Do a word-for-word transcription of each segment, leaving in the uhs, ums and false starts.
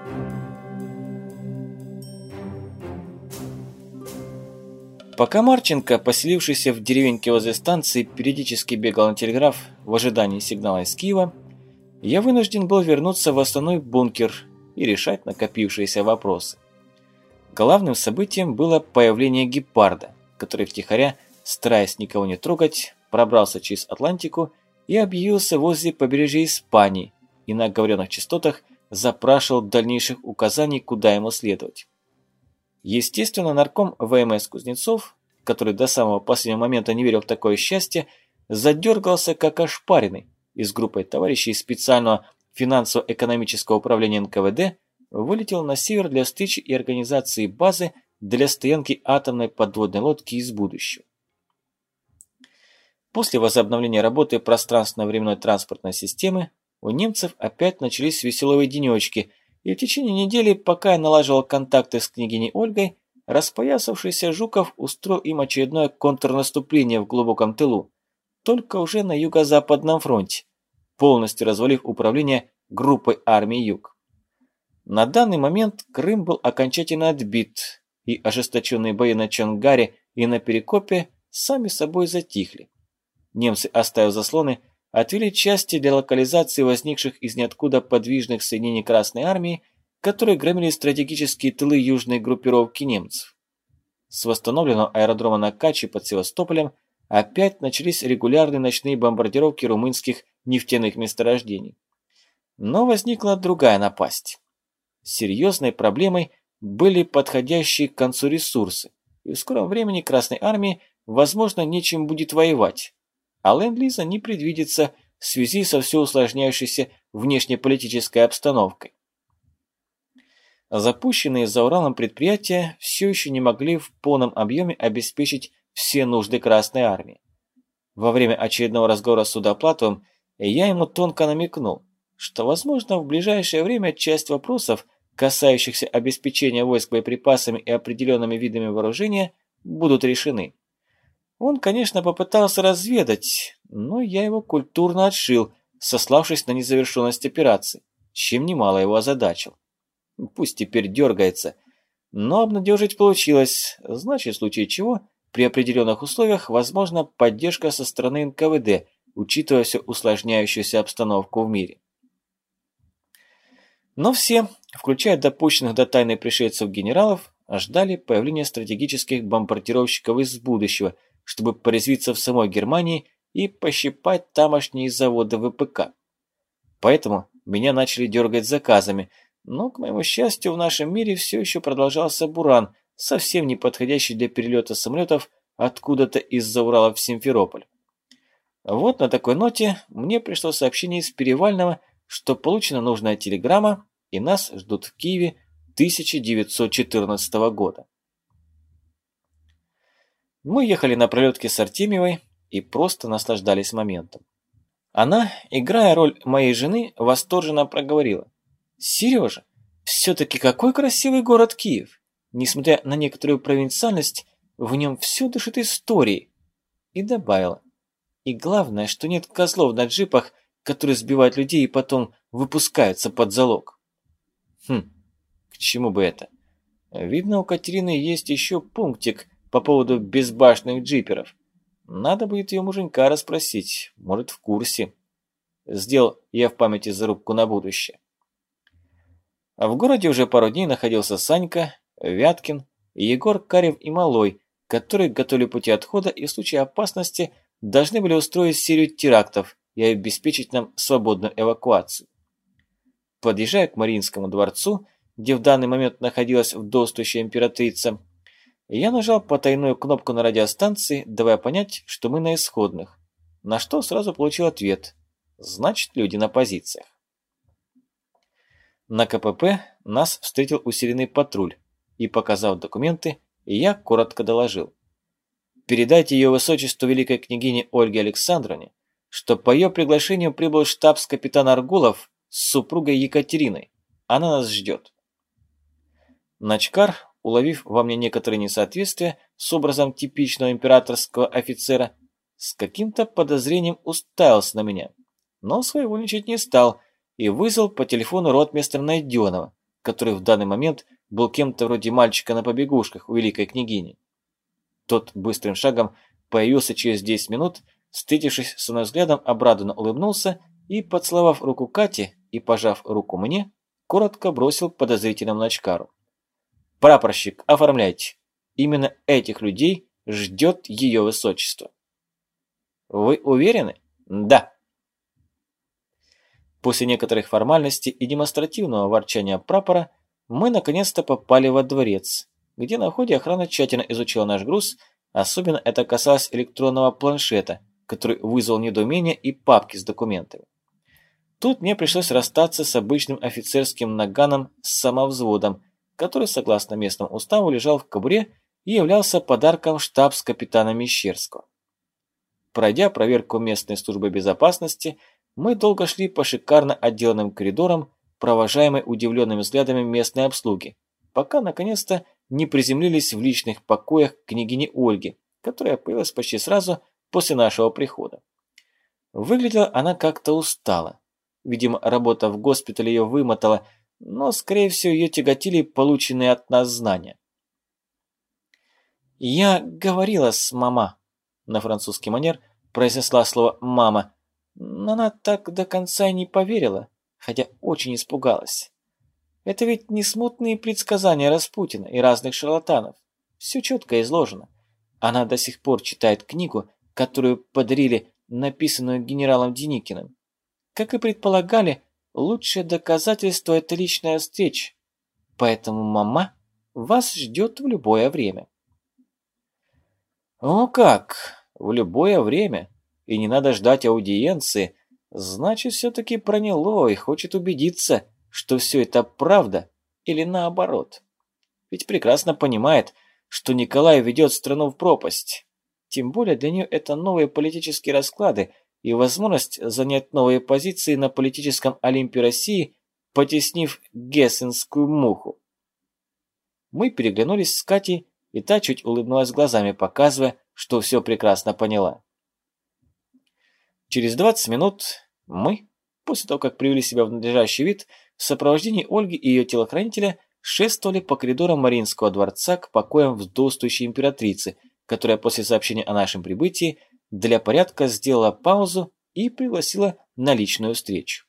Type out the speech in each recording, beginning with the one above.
Пока Марченко, поселившийся в деревеньке возле станции, периодически бегал на телеграф в ожидании сигнала из Киева, я вынужден был вернуться в основной бункер и решать накопившиеся вопросы. Главным событием было появление гепарда, который втихаря, стараясь никого не трогать, пробрался через Атлантику и объявился возле побережья Испании и на оговоренных частотах запрашивал дальнейших указаний, куда ему следовать. Естественно, нарком ВМС Кузнецов, который до самого последнего момента не верил в такое счастье, задергался как ошпаренный, и с группой товарищей из специального финансово-экономического управления эн ка вэ дэ вылетел на север для встречи и организации базы для стоянки атомной подводной лодки из будущего. После возобновления работы пространственно-временной транспортной системы у немцев опять начались веселые денечки, и в течение недели, пока я налаживал контакты с княгиней Ольгой, распоясавшийся Жуков устроил им очередное контрнаступление в глубоком тылу, только уже на юго-западном фронте, полностью развалив управление группой армии Юг. На данный момент Крым был окончательно отбит, и ожесточенные бои на Чонгаре и на Перекопе сами собой затихли. Немцы, оставив заслоны, отвели части для локализации возникших из ниоткуда подвижных соединений Красной Армии, которые громили стратегические тылы южной группировки немцев. С восстановленного аэродрома на Качи под Севастополем опять начались регулярные ночные бомбардировки румынских нефтяных месторождений. Но возникла другая напасть. Серьезной проблемой были подходящие к концу ресурсы, и в скором времени Красной Армии, возможно, нечем будет воевать, а ленд-лиза не предвидится в связи со все усложняющейся внешнеполитической обстановкой. Запущенные за Уралом предприятия все еще не могли в полном объеме обеспечить все нужды Красной Армии. Во время очередного разговора с Судоплатовым я ему тонко намекнул, что, возможно, в ближайшее время часть вопросов, касающихся обеспечения войск боеприпасами и определенными видами вооружения, будут решены. Он, конечно, попытался разведать, но я его культурно отшил, сославшись на незавершенность операции, чем немало его озадачил. Пусть теперь дергается, но обнадежить получилось, значит, в случае чего, при определенных условиях, возможна поддержка со стороны эн ка вэ дэ, учитывая всю усложняющуюся обстановку в мире. Но все, включая допущенных до тайны пришельцев генералов, ждали появления стратегических бомбардировщиков из будущего, чтобы порезвиться в самой Германии и пощипать тамошние заводы вэ пэ ка. Поэтому меня начали дергать заказами, но, к моему счастью, в нашем мире все еще продолжался буран, совсем не подходящий для перелета самолетов откуда-то из-за Урала в Симферополь. Вот на такой ноте мне пришло сообщение из Перевального, что получена нужная телеграмма, и нас ждут в Киеве тысяча девятьсот четырнадцатого года. Мы ехали на пролетке с Артемьевой и просто наслаждались моментом. Она, играя роль моей жены, восторженно проговорила: «Сережа, все-таки какой красивый город Киев! Несмотря на некоторую провинциальность, в нем все дышит историей». И добавила: «И главное, что нет козлов на джипах, которые сбивают людей и потом выпускаются под залог». Хм, к чему бы это? Видно, у Катерины есть еще пунктик по поводу безбашенных джиперов. Надо будет ее муженька расспросить, может, в курсе. Сделал я в памяти зарубку на будущее. А в городе уже пару дней находился Санька, Вяткин, Егор Карев и Малой, которые готовили пути отхода и в случае опасности должны были устроить серию терактов и обеспечить нам свободную эвакуацию. Подъезжая к Мариинскому дворцу, где в данный момент находилась вдовствующая императрица, я нажал потайную кнопку на радиостанции, давая понять, что мы на исходных, на что сразу получил ответ: значит, люди на позициях. На ка пэ пэ нас встретил усиленный патруль, и, показав документы, я коротко доложил: передайте ее высочеству великой княгине Ольге Александровне, что по ее приглашению прибыл штабс-капитан Аргулов с супругой Екатериной. Она нас ждет. Начкар, уловив во мне некоторые несоответствия с образом типичного императорского офицера, с каким-то подозрением уставился на меня, но своевольничать не стал и вызвал по телефону ротмистра Найденова, который в данный момент был кем-то вроде мальчика на побегушках у великой княгини. Тот быстрым шагом появился через десять минут, встретившись с мной взглядом, обрадованно улыбнулся и, поцеловав руку Кати и пожав руку мне, коротко бросил подозрительному ночкару: «Прапорщик, оформляйте. Именно этих людей ждет ее высочество». «Вы уверены?» «Да». После некоторых формальностей и демонстративного ворчания прапора мы наконец-то попали во дворец, где на входе охрана тщательно изучила наш груз, особенно это касалось электронного планшета, который вызвал недоумение, и папки с документами. Тут мне пришлось расстаться с обычным офицерским наганом с самовзводом, который, согласно местному уставу, лежал в кобуре и являлся подарком штабс-капитана Мещерского. Пройдя проверку местной службы безопасности, мы долго шли по шикарно отделанным коридорам, провожаемые удивленными взглядами местной обслуги, пока наконец-то не приземлились в личных покоях княгини Ольги, которая появилась почти сразу после нашего прихода. Выглядела она как-то устало. Видимо, работа в госпитале ее вымотала, но, скорее всего, ее тяготили полученные от нас знания. «Я говорила с мама», — на французский манер произнесла слово «мама», но она так до конца и не поверила, хотя очень испугалась. Это ведь не смутные предсказания Распутина и разных шарлатанов. Все четко изложено. Она до сих пор читает книгу, которую подарили, написанную генералом Деникиным. Как и предполагали, лучшее доказательство – это личная встреча. Поэтому мама вас ждет в любое время. О как! В любое время. И не надо ждать аудиенции. Значит, все-таки проняло и хочет убедиться, что все это правда или наоборот. Ведь прекрасно понимает, что Николай ведет страну в пропасть. Тем более для нее это новые политические расклады и возможность занять новые позиции на политическом Олимпе России, потеснив гессенскую муху. Мы переглянулись с Катей, и та чуть улыбнулась глазами, показывая, что все прекрасно поняла. Через двадцать минут мы, после того, как привели себя в надлежащий вид, в сопровождении Ольги и ее телохранителя шествовали по коридорам Мариинского дворца к покоям вдовствующей императрицы, которая после сообщения о нашем прибытии для порядка сделала паузу и пригласила на личную встречу.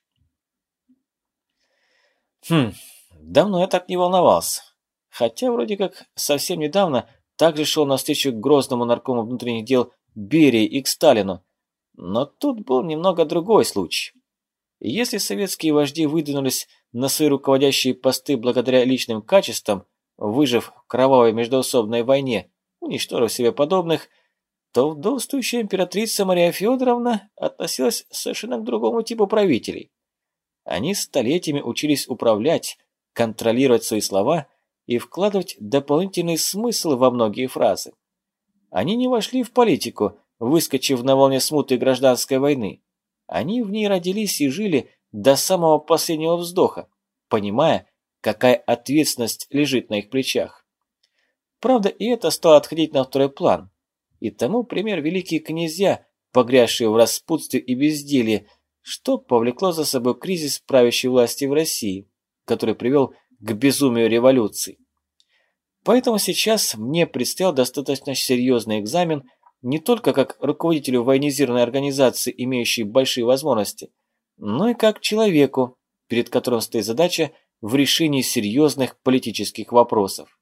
Хм, давно я так не волновался. Хотя вроде как совсем недавно также шел навстречу к грозному наркому внутренних дел Берии и к Сталину. Но тут был немного другой случай. Если советские вожди выдвинулись на свои руководящие посты благодаря личным качествам, выжив в кровавой междоусобной войне, уничтожив себе подобных, то вдовствующая императрица Мария Федоровна относилась совершенно к другому типу правителей. Они столетиями учились управлять, контролировать свои слова и вкладывать дополнительный смысл во многие фразы. Они не вошли в политику, выскочив на волне смуты и гражданской войны. Они в ней родились и жили до самого последнего вздоха, понимая, какая ответственность лежит на их плечах. Правда, и это стало отходить на второй план. И тому пример великие князья, погрязшие в распутстве и безделье, что повлекло за собой кризис правящей власти в России, который привел к безумию революции. Поэтому сейчас мне предстоял достаточно серьезный экзамен не только как руководителю военизированной организации, имеющей большие возможности, но и как человеку, перед которым стоит задача в решении серьезных политических вопросов.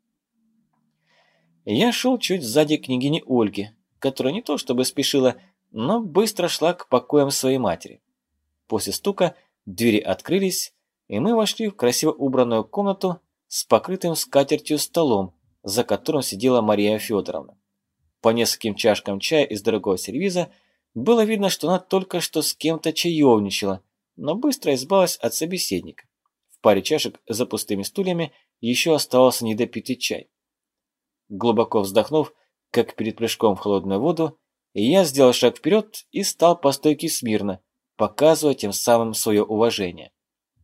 Я шел чуть сзади княгини Ольги, которая не то чтобы спешила, но быстро шла к покоям своей матери. После стука двери открылись, и мы вошли в красиво убранную комнату с покрытым скатертью столом, за которым сидела Мария Федоровна. По нескольким чашкам чая из дорогого сервиза было видно, что она только что с кем-то чаевничала, но быстро избавилась от собеседника. В паре чашек за пустыми стульями еще оставался недопитый чай. Глубоко вздохнув, как перед прыжком в холодную воду, я сделал шаг вперед и стал по стойке смирно, показывая тем самым свое уважение.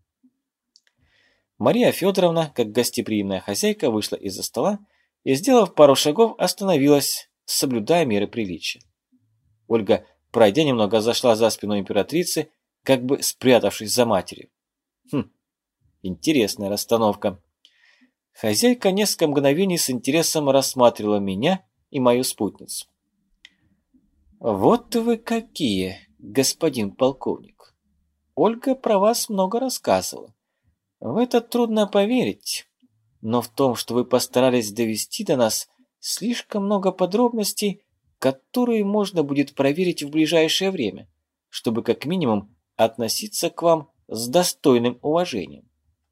Мария Федоровна, как гостеприимная хозяйка, вышла из-за стола и, сделав пару шагов, остановилась, соблюдая меры приличия. Ольга, пройдя немного, зашла за спину императрицы, как бы спрятавшись за матерью. Хм, Интересная расстановка. Хозяйка несколько мгновений с интересом рассматривала меня и мою спутницу. «Вот вы какие, господин полковник! Ольга про вас много рассказывала. В это трудно поверить, но в том, что вы постарались довести до нас слишком много подробностей, которые можно будет проверить в ближайшее время, чтобы как минимум относиться к вам с достойным уважением».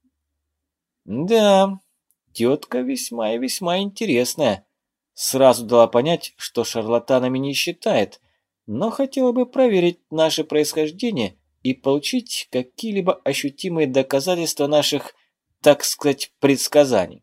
Да, тетка весьма и весьма интересная. Сразу дала понять, что шарлатанами не считает, но хотела бы проверить наше происхождение и получить какие-либо ощутимые доказательства наших, так сказать, предсказаний.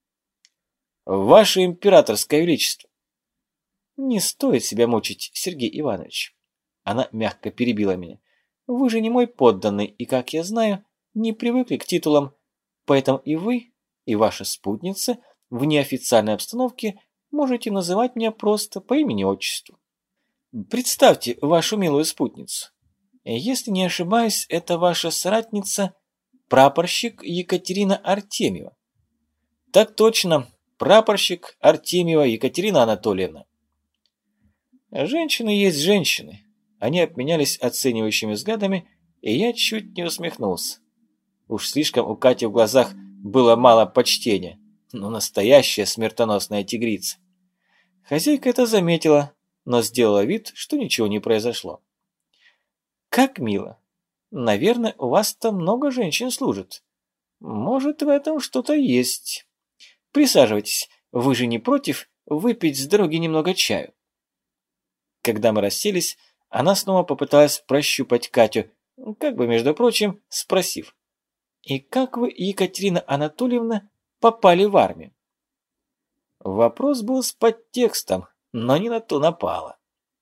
Ваше императорское величество. Не стоит себя мучить, Сергей Иванович. Она мягко перебила меня. Вы же не мой подданный, и, как я знаю, не привыкли к титулам, поэтому и вы, и ваша спутница в неофициальной обстановке можете называть меня просто по имени-отчеству. Представьте вашу милую спутницу. Если не ошибаюсь, это ваша соратница, прапорщик Екатерина Артемьева. Так точно, прапорщик Артемьева Екатерина Анатольевна. Женщины есть женщины. Они обменялись оценивающими взглядами, и я чуть не усмехнулся. Уж слишком у Кати в глазах было мало почтения, но настоящая смертоносная тигрица. Хозяйка это заметила, но сделала вид, что ничего не произошло. «Как мило! Наверное, у вас там много женщин служит. Может, в этом что-то есть. Присаживайтесь, вы же не против выпить с дороги немного чаю?» Когда мы расселись, она снова попыталась прощупать Катю, как бы, между прочим, спросив: «И как вы, Екатерина Анатольевна, попали в армию?» Вопрос был с подтекстом, но не на то напало.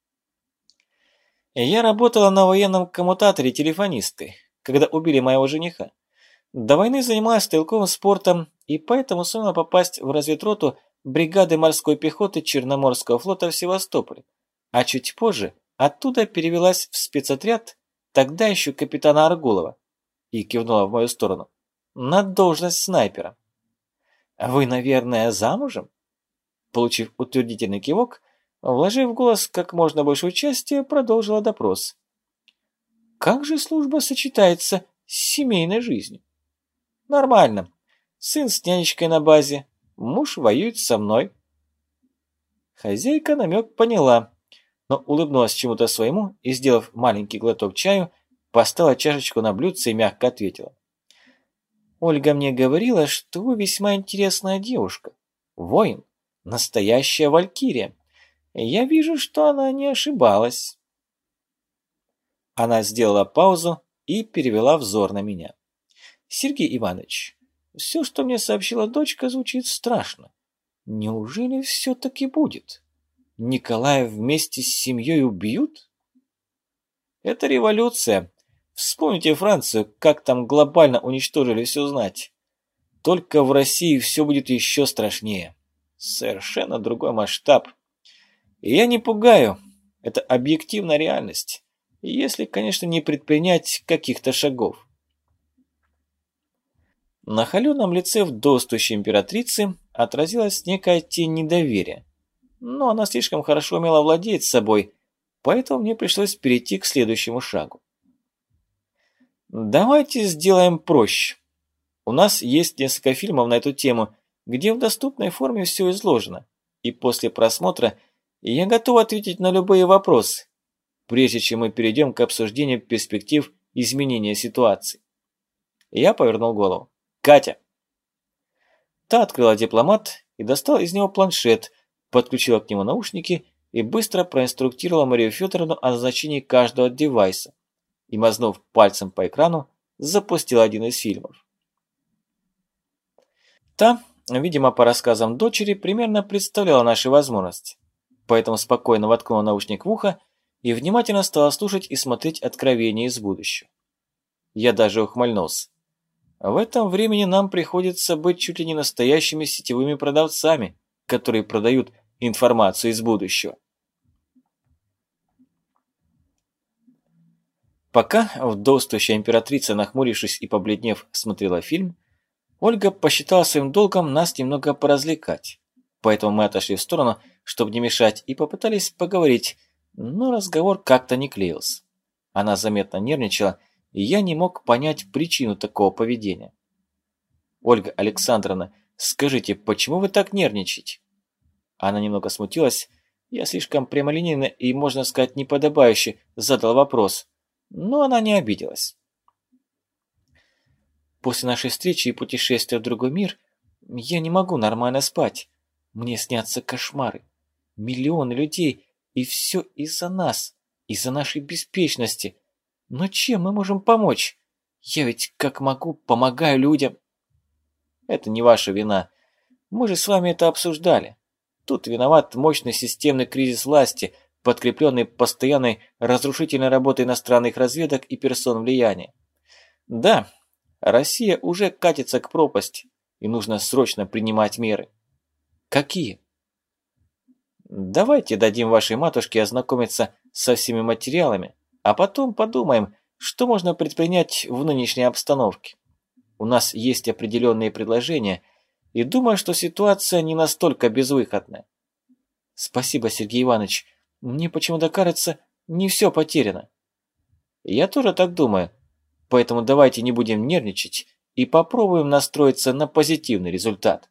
Я работала на военном коммутаторе телефонисткой, когда убили моего жениха. До войны занималась стрелковым спортом и поэтому сумела попасть в разведроту бригады морской пехоты Черноморского флота в Севастополе, а чуть позже оттуда перевелась в спецотряд тогда еще капитана Аргулова и кивнула в мою сторону на должность снайпера. «Вы, наверное, замужем?» Получив утвердительный кивок, вложив в голос как можно больше участия, продолжила допрос. «Как же служба сочетается с семейной жизнью?» «Нормально. Сын с нянечкой на базе, муж воюет со мной». Хозяйка намек поняла, но улыбнулась чему-то своему и, сделав маленький глоток чаю, поставила чашечку на блюдце и мягко ответила. «Ольга мне говорила, что вы весьма интересная девушка. Воин. Настоящая валькирия. Я вижу, что она не ошибалась». Она сделала паузу и перевела взор на меня. «Сергей Иванович, все, что мне сообщила дочка, звучит страшно. Неужели все-таки будет? Николая вместе с семьей убьют?» «Это революция. Вспомните Францию, как там глобально уничтожили все знать. Только в России все будет еще страшнее. Совершенно другой масштаб. И я не пугаю. Это объективная реальность. Если, конечно, не предпринять каких-то шагов». На холеном лице вдовствующей императрицы отразилась некая тень недоверия. Но она слишком хорошо умела владеть собой, поэтому мне пришлось перейти к следующему шагу. Давайте сделаем проще. У нас есть несколько фильмов на эту тему, где в доступной форме все изложено, и после просмотра я готов ответить на любые вопросы, прежде чем мы перейдем к обсуждению перспектив изменения ситуации. Я повернул голову. «Катя!» Та открыла дипломат и достала из него планшет, подключила к нему наушники и быстро проинструктировала Марию Федоровну о назначении каждого девайса и, мазнув пальцем по экрану, запустила один из фильмов. Та, видимо, по рассказам дочери, примерно представляла наши возможности, поэтому спокойно воткнула наушник в ухо и внимательно стала слушать и смотреть откровения из будущего. Я даже ухмыльнулся. В этом времени нам приходится быть чуть ли не настоящими сетевыми продавцами, которые продают информацию из будущего. Пока вдовствующая императрица, нахмурившись и побледнев, смотрела фильм, Ольга посчитала своим долгом нас немного поразвлекать. Поэтому мы отошли в сторону, чтобы не мешать, и попытались поговорить, но разговор как-то не клеился. Она заметно нервничала, и я не мог понять причину такого поведения. «Ольга Александровна, скажите, почему вы так нервничаете?» Она немного смутилась. Я слишком прямолинейно и, можно сказать, неподобающе задал вопрос, но она не обиделась. «После нашей встречи и путешествия в другой мир я не могу нормально спать. Мне снятся кошмары. Миллионы людей, и все из-за нас, из-за нашей беспечности. Но чем мы можем помочь? Я ведь как могу, помогаю людям». «Это не ваша вина. Мы же с вами это обсуждали. Тут виноват мощный системный кризис власти, подкрепленный постоянной разрушительной работой иностранных разведок и персон влияния. Да, Россия уже катится к пропасти, и нужно срочно принимать меры». «Какие?» «Давайте дадим вашей матушке ознакомиться со всеми материалами, а потом подумаем, что можно предпринять в нынешней обстановке. У нас есть определенные предложения, и думаю, что ситуация не настолько безвыходная». «Спасибо, Сергей Иванович. Мне почему-то кажется, не все потеряно». «Я тоже так думаю. Поэтому давайте не будем нервничать и попробуем настроиться на позитивный результат».